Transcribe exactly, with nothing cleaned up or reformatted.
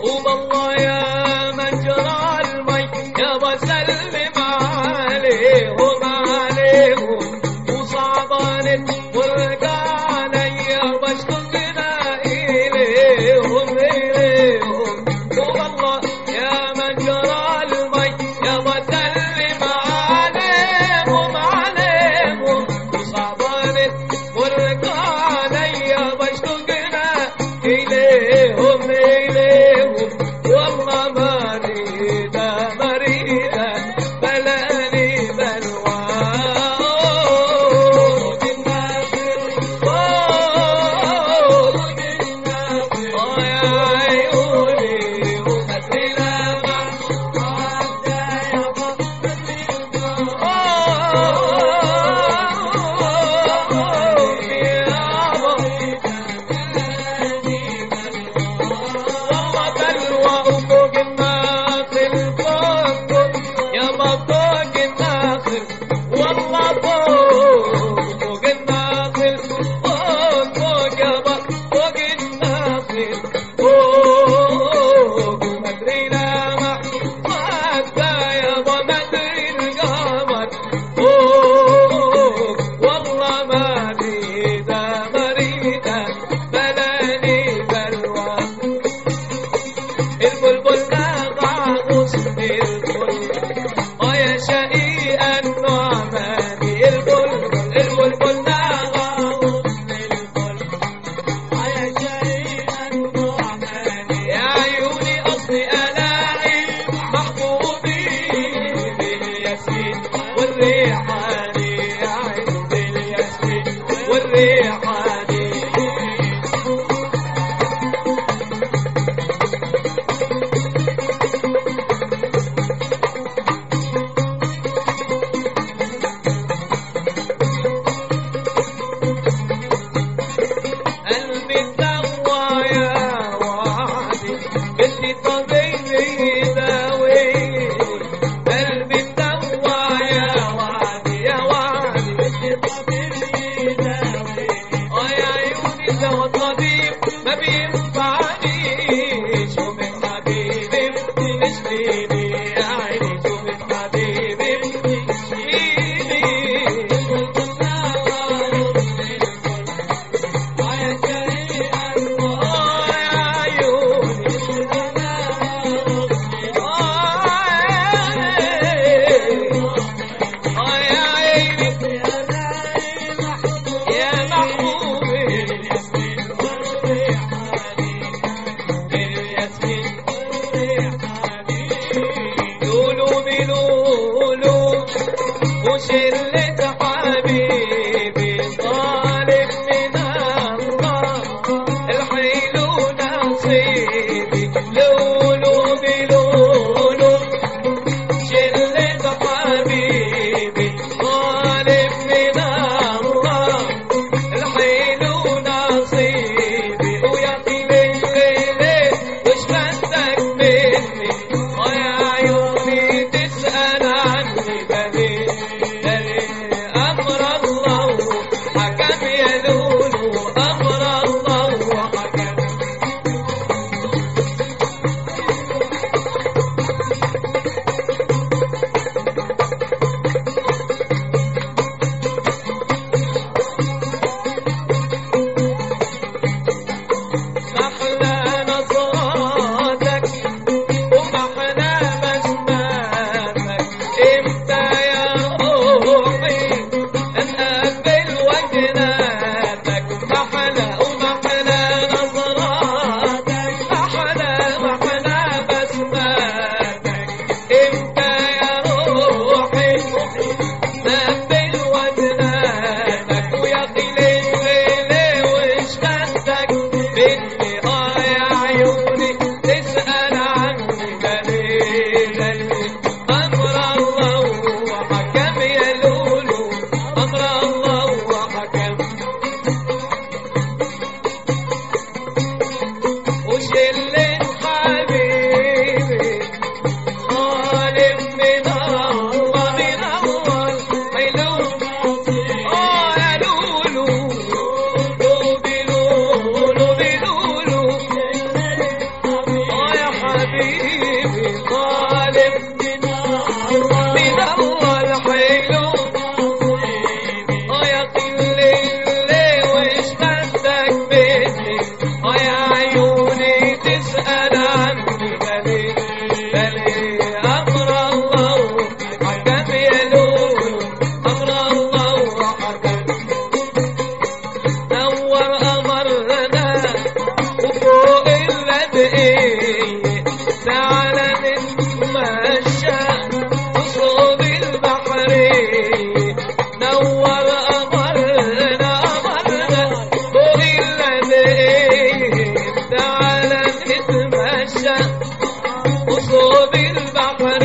وبالله يا مجرى المي يا بسلم عليهم عليهم وصعبان الفرقان يا بشتقنا إليهم إليهم وبالله يا مجرى المي يا بسلم عليهم عليهم وصعبان الفرقان يا بشتقنا إليهم إليهم والله مريدة مريدة بلاني بلوى يا عيوني وخدي لما البلبل نغاوس البلبل ويا شقيق النعمان البلبل البلبل نغاوس البلبل ويا شقيق النعمان يا عيوني قصدي الاقي محبوبي بالياسمين والريحاني يا عيوني بالياسمين والريحاني ما بينفعنيش ومن حبيبي بتشفيني يا عيني ومن حبيبي بتشفيني يا شريك الله يا عيوني يا عيني يا محبوبي وشلة حبيبي طالب من الله الحيل نصيبي لولو بلولو شلة حبيبي طالب من الله الحيل نصيبي ويا طيب الليل وش بنت حبيبي طالب من الله الحلو يا قليل وش بدك مني يا عيوني تسأل عني بلي بلي أمر الله حكم يلوم أمر الله حكم نور أمرنا وفوق اللبئية تعالى نتمشى وصوب البحرية نور أمرنا أمرنا فوق اللبئية تعالى نتمشى وصوب البحرية